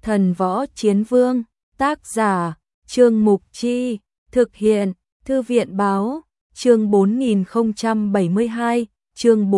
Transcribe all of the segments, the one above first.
Thần Võ Chiến Vương, tác giả, Trương Mục Chi, thực hiện, Thư viện Báo, chương 4072, chương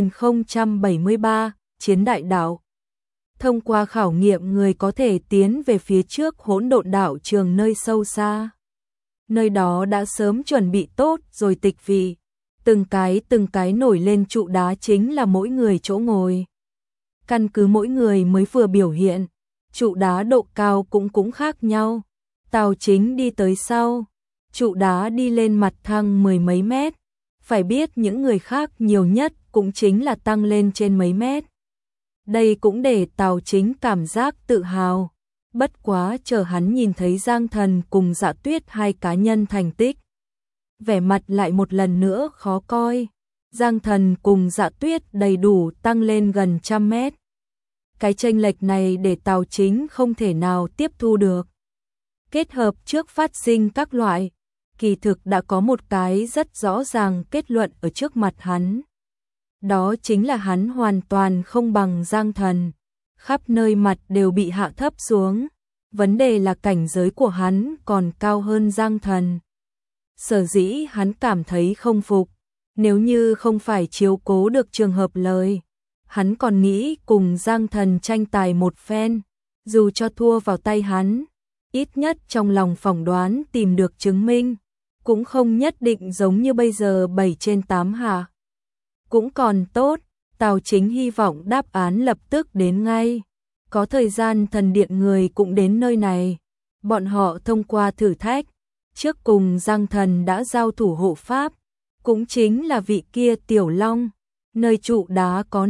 4073, Chiến Đại Đạo. Thông qua khảo nghiệm người có thể tiến về phía trước hỗn độn đạo trường nơi sâu xa. Nơi đó đã sớm chuẩn bị tốt rồi tịch vị, từng cái nổi lên trụ đá chính là mỗi người chỗ ngồi. Căn cứ mỗi người mới vừa biểu hiện, trụ đá độ cao cũng khác nhau. Tào Chính đi tới sau, trụ đá đi lên mặt thăng mười mấy mét. Phải biết những người khác nhiều nhất cũng chính là tăng lên trên mấy mét. Đây cũng để Tào Chính cảm giác tự hào. Bất quá chờ hắn nhìn thấy Giang Thần cùng Dạ Tuyết hai cá nhân thành tích, vẻ mặt lại một lần nữa khó coi. Giang Thần cùng Dạ Tuyết đầy đủ tăng lên gần 100 mét. Cái chênh lệch này để Tào Chính không thể nào tiếp thu được. Kết hợp trước phát sinh các loại, kỳ thực đã có một cái rất rõ ràng kết luận ở trước mặt hắn. Đó chính là hắn hoàn toàn không bằng Giang Thần, khắp nơi mặt đều bị hạ thấp xuống. Vấn đề là cảnh giới của hắn còn cao hơn Giang Thần. Sở dĩ hắn cảm thấy không phục, nếu như không phải chiếu cố được trường hợp lời, hắn còn nghĩ cùng Giang Thần tranh tài một phen, dù cho thua vào tay hắn, ít nhất trong lòng phỏng đoán tìm được chứng minh, cũng không nhất định giống như bây giờ 7/8 hả. Cũng còn tốt, Tào Chính hy vọng đáp án lập tức đến ngay. Có thời gian thần điện người cũng đến nơi này. Bọn họ thông qua thử thách, trước cùng Giang Thần đã giao thủ hộ pháp, cũng chính là vị kia Tiểu Long, nơi trụ đá có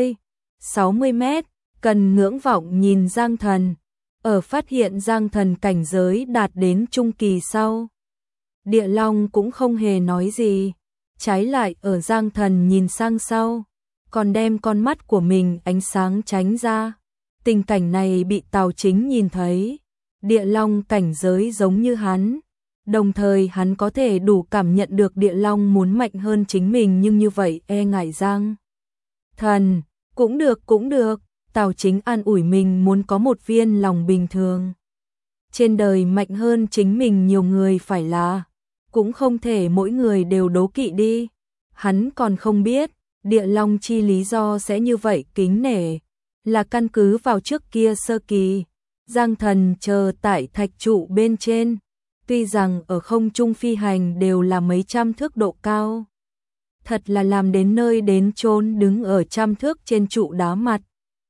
50-60 mét, cần ngưỡng vọng nhìn Giang Thần. Ở phát hiện Giang Thần cảnh giới đạt đến trung kỳ sau, Địa Long cũng không hề nói gì, trái lại ở Giang Thần nhìn sang sau, còn đem con mắt của mình ánh sáng tránh ra. Tình cảnh này bị Tào Chính nhìn thấy, Địa Long cảnh giới giống như hắn, đồng thời hắn có thể đủ cảm nhận được Địa Long muốn mạnh hơn chính mình, nhưng như vậy e ngại Giang Thần. Cũng được, Tào Chính an ủi mình muốn có một viên lòng bình thường. Trên đời mạnh hơn chính mình nhiều người phải là, cũng không thể mỗi người đều đố kỵ đi. Hắn còn không biết, Địa Long chi lý do sẽ như vậy kính nể, là căn cứ vào trước kia sơ kỳ, Giang Thần chờ tại thạch trụ bên trên, tuy rằng ở không trung phi hành đều là mấy trăm thước độ cao. Thật là làm đến nơi đến chốn đứng ở 100 thước trên trụ đá mặt.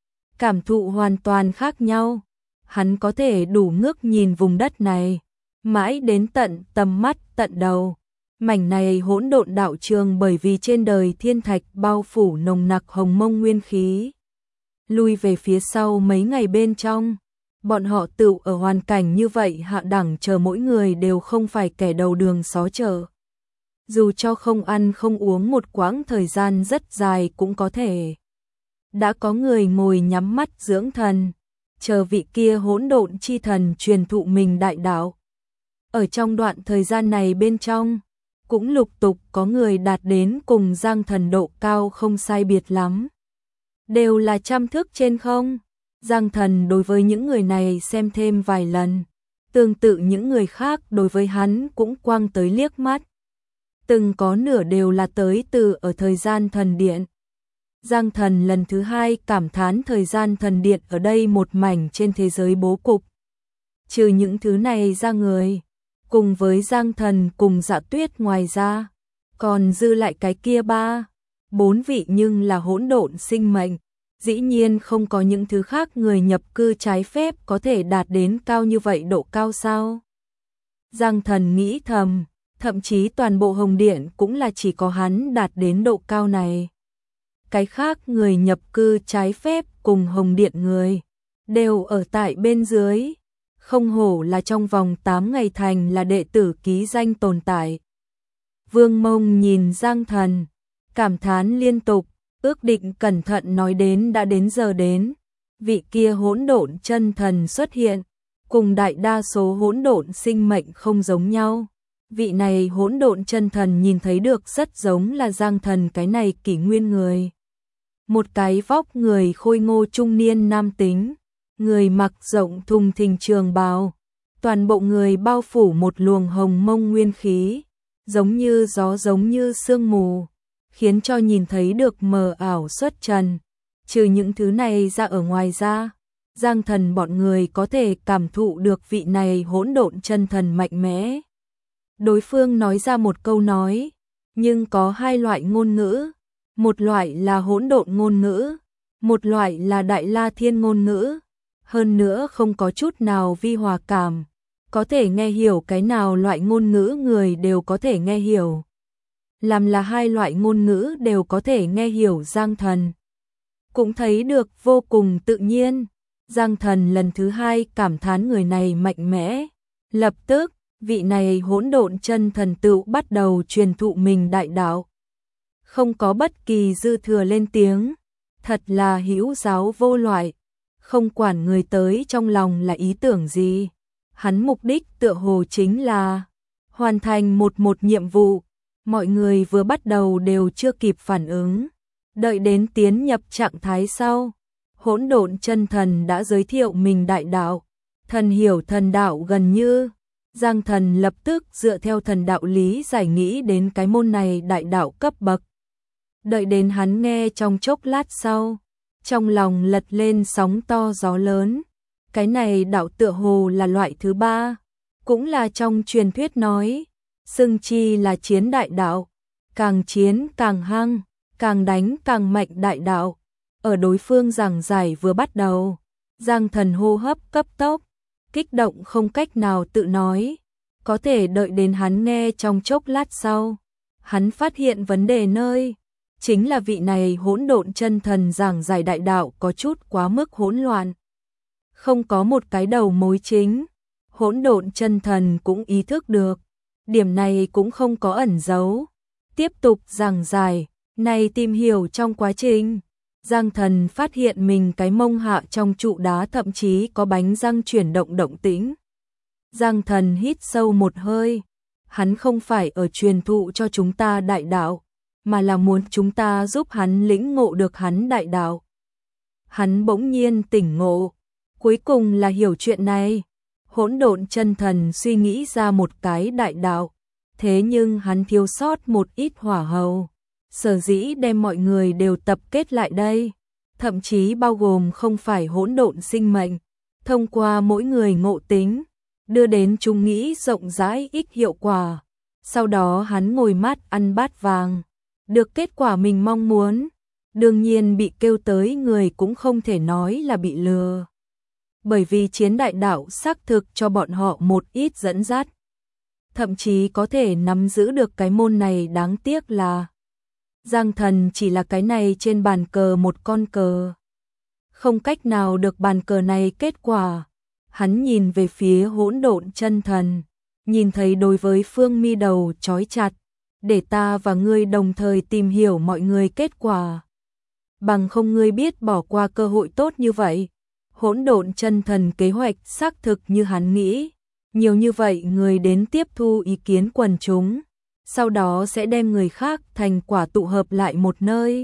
Cảm thụ hoàn toàn khác nhau, hắn có thể đủ ngước nhìn vùng đất này, mãi đến tận tầm mắt tận đầu. Mảnh này hỗn độn đạo trường bởi vì trên đời thiên thạch bao phủ nồng nặc hồng mông nguyên khí. Lui về phía sau mấy ngày bên trong, bọn họ tự ở hoàn cảnh như vậy hạ đẳng chờ mỗi người đều không phải kẻ đầu đường xó chợ. Dù cho không ăn không uống một quãng thời gian rất dài cũng có thể. Đã có người ngồi nhắm mắt dưỡng thần, chờ vị kia hỗn độn chi thần truyền thụ mình đại đạo. Ở trong đoạn thời gian này bên trong, cũng lục tục có người đạt đến cùng Giang Thần độ cao không sai biệt lắm. Đều là 100 thước trên không. Giang Thần đối với những người này xem thêm vài lần, tương tự những người khác đối với hắn cũng quăng tới liếc mắt. Từng có nửa đều là tới từ ở thời gian thần điện. Giang Thần lần thứ hai cảm thán thời gian thần điện ở đây một mảnh trên thế giới bố cục. Trừ những thứ này ra người, cùng với Giang Thần cùng Dạ Tuyết ngoài ra, còn dư lại cái kia 3-4 vị nhưng là hỗn độn sinh mệnh. Dĩ nhiên không có những thứ khác người nhập cư trái phép có thể đạt đến cao như vậy độ cao sao. Giang Thần nghĩ thầm, thậm chí toàn bộ Hồng Điện cũng là chỉ có hắn đạt đến độ cao này. Cái khác người nhập cư trái phép cùng Hồng Điện người, đều ở tại bên dưới. Không hổ là trong vòng 8 ngày thành là đệ tử ký danh tồn tại. Vương Mông nhìn Giang Thần, cảm thán liên tục. Ước định cẩn thận nói đến đã đến giờ đến, vị kia hỗn độn chân thần xuất hiện, cùng đại đa số hỗn độn sinh mệnh không giống nhau. Vị này hỗn độn chân thần nhìn thấy được rất giống là Giang Thần cái này kỷ nguyên người. Một cái vóc người khôi ngô trung niên nam tính, người mặc rộng thùng thình trường bào, toàn bộ người bao phủ một luồng hồng mông nguyên khí, giống như gió giống như sương mù, khiến cho nhìn thấy được mờ ảo xuất trần. Trừ những thứ này ra ở ngoài ra, Giang Thần bọn người có thể cảm thụ được vị này hỗn độn chân thần mạnh mẽ. Đối phương nói ra một câu nói, nhưng có hai loại ngôn ngữ, một loại là hỗn độn ngôn ngữ, một loại là Đại La Thiên ngôn ngữ, hơn nữa không có chút nào vi hòa cảm, có thể nghe hiểu cái nào loại ngôn ngữ người đều có thể nghe hiểu. Làm là hai loại ngôn ngữ đều có thể nghe hiểu, Giang Thần cũng thấy được vô cùng tự nhiên. Giang Thần lần thứ hai cảm thán người này mạnh mẽ. Lập tức, vị này hỗn độn chân thần tựu bắt đầu truyền thụ mình đại đạo. Không có bất kỳ dư thừa lên tiếng, thật là hữu giáo vô loại, không quản người tới trong lòng là ý tưởng gì. Hắn mục đích tựa hồ chính là hoàn thành một nhiệm vụ. Mọi người vừa bắt đầu đều chưa kịp phản ứng, đợi đến tiến nhập trạng thái sau, hỗn độn chân thần đã giới thiệu mình đại đạo, thần hiểu thần đạo gần như. Giang Thần lập tức dựa theo thần đạo lý giải nghĩ đến cái môn này đại đạo cấp bậc. Đợi đến hắn nghe trong chốc lát sau, trong lòng lật lên sóng to gió lớn. Cái này đạo tựa hồ là loại thứ ba, cũng là trong truyền thuyết nói, xưng chi là chiến đại đạo, càng chiến càng hăng, càng đánh càng mạnh đại đạo. Ở đối phương giảng giải vừa bắt đầu, Giang Thần hô hấp cấp tốc, kích động không cách nào tự nói, có thể đợi đến hắn nghe trong chốc lát sau, hắn phát hiện vấn đề nơi chính là vị này hỗn độn chân thần giảng giải đại đạo có chút quá mức hỗn loạn, không có một cái đầu mối chính. Hỗn độn chân thần cũng ý thức được, điểm này cũng không có ẩn giấu, tiếp tục giảng giải. Này tìm hiểu trong quá trình, Giang Thần phát hiện mình cái mông hạ trong trụ đá thậm chí có bánh răng chuyển động động tĩnh. Giang Thần hít sâu một hơi, hắn không phải ở truyền thụ cho chúng ta đại đạo, mà là muốn chúng ta giúp hắn lĩnh ngộ được hắn đại đạo. Hắn bỗng nhiên tỉnh ngộ, cuối cùng là hiểu chuyện này. Hỗn độn chân thần suy nghĩ ra một cái đại đạo, thế nhưng hắn thiếu sót một ít hỏa hầu. Sở dĩ đem mọi người đều tập kết lại đây, thậm chí bao gồm không phải hỗn độn sinh mệnh, thông qua mỗi người ngộ tính, đưa đến chúng nghĩ rộng rãi ích hiệu quả. Sau đó hắn ngồi mát ăn bát vàng, được kết quả mình mong muốn. Đương nhiên bị kêu tới người cũng không thể nói là bị lừa, bởi vì chiến đại đạo xác thực cho bọn họ một ít dẫn dắt, thậm chí có thể nắm giữ được cái môn này. Đáng tiếc là Giang Thần chỉ là cái này trên bàn cờ một con cờ, không cách nào được bàn cờ này kết quả. Hắn nhìn về phía hỗn độn chân thần, nhìn thấy đối với phương mi đầu trói chặt, để ta và ngươi đồng thời tìm hiểu mọi người kết quả, bằng không ngươi biết bỏ qua cơ hội tốt như vậy. Hỗn độn chân thần kế hoạch xác thực như hắn nghĩ, nhiều như vậy người đến tiếp thu ý kiến quần chúng, sau đó sẽ đem người khác thành quả tụ hợp lại một nơi,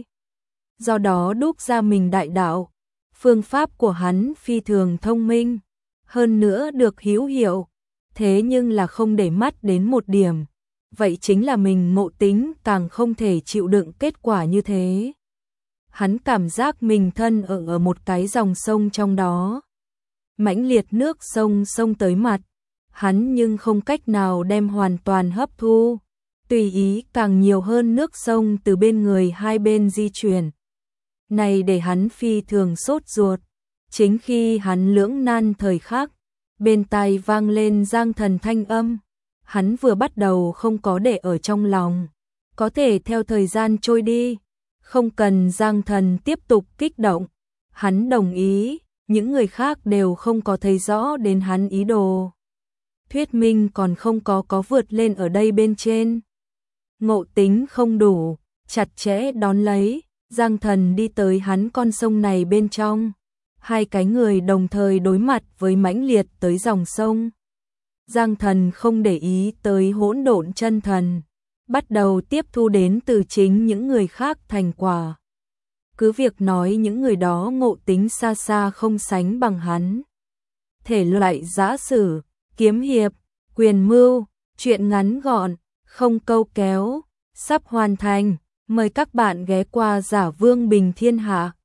do đó đúc ra mình đại đạo. Phương pháp của hắn phi thường thông minh, hơn nữa được hữu hiệu, thế nhưng là không để mắt đến một điểm, vậy chính là mình ngộ tính càng không thể chịu đựng kết quả như thế. Hắn cảm giác mình thân ở một cái dòng sông trong đó, mãnh liệt nước sông xông tới mặt, hắn nhưng không cách nào đem hoàn toàn hấp thu, tùy ý càng nhiều hơn nước sông từ bên người hai bên di chuyển. Này để hắn phi thường sốt ruột. Chính khi hắn lưỡng nan thời khắc, bên tai vang lên Giang Thần thanh âm, hắn vừa bắt đầu không có để ở trong lòng, có thể theo thời gian trôi đi, không cần Giang Thần tiếp tục kích động, hắn đồng ý. Những người khác đều không có thấy rõ đến hắn ý đồ, thuyết minh còn không có vượt lên ở đây bên trên, ngộ tính không đủ, chặt chẽ đón lấy. Giang Thần đi tới hắn con sông này bên trong, hai cái người đồng thời đối mặt với mãnh liệt tới dòng sông. Giang Thần không để ý tới hỗn độn chân thần, bắt đầu tiếp thu đến từ chính những người khác thành quả. cứ việc nói những người đó ngộ tính xa xa không sánh bằng hắn. Thể loại giã sử, kiếm hiệp, quyền mưu, truyện ngắn gọn, không câu kéo, sắp hoàn thành. Mời các bạn ghé qua Giả Vương Bình Thiên Hạ.